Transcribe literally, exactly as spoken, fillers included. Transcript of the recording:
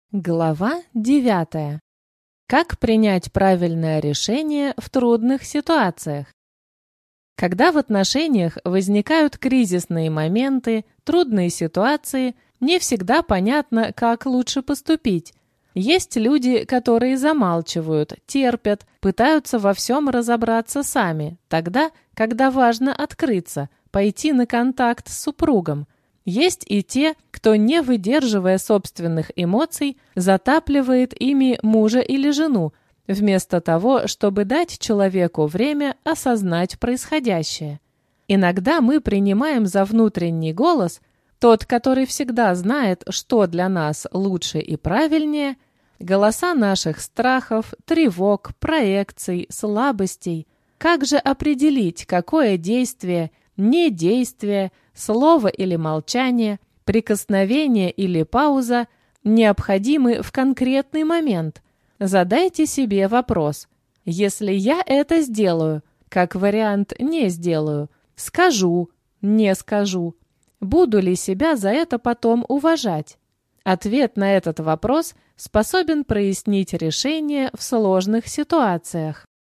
Глава девятая. Как принять правильное решение в трудных ситуациях? Когда в отношениях возникают кризисные моменты, трудные ситуации, не всегда понятно, как лучше поступить. Есть люди, которые замалчивают, терпят, пытаются во всем разобраться сами, тогда, когда важно открыться, пойти на контакт с супругом. Есть и те, кто, не выдерживая собственных эмоций, затапливает ими мужа или жену, вместо того, чтобы дать человеку время осознать происходящее. Иногда мы принимаем за внутренний голос, тот, который всегда знает, что для нас лучше и правильнее, голоса наших страхов, тревог, проекций, слабостей. Как же определить, какое действие, недействие, слово или молчание, прикосновение или пауза необходимы в конкретный момент? Задайте себе вопрос: если я это сделаю, как вариант не сделаю, скажу, не скажу, буду ли себя за это потом уважать? Ответ на этот вопрос способен прояснить решение в сложных ситуациях.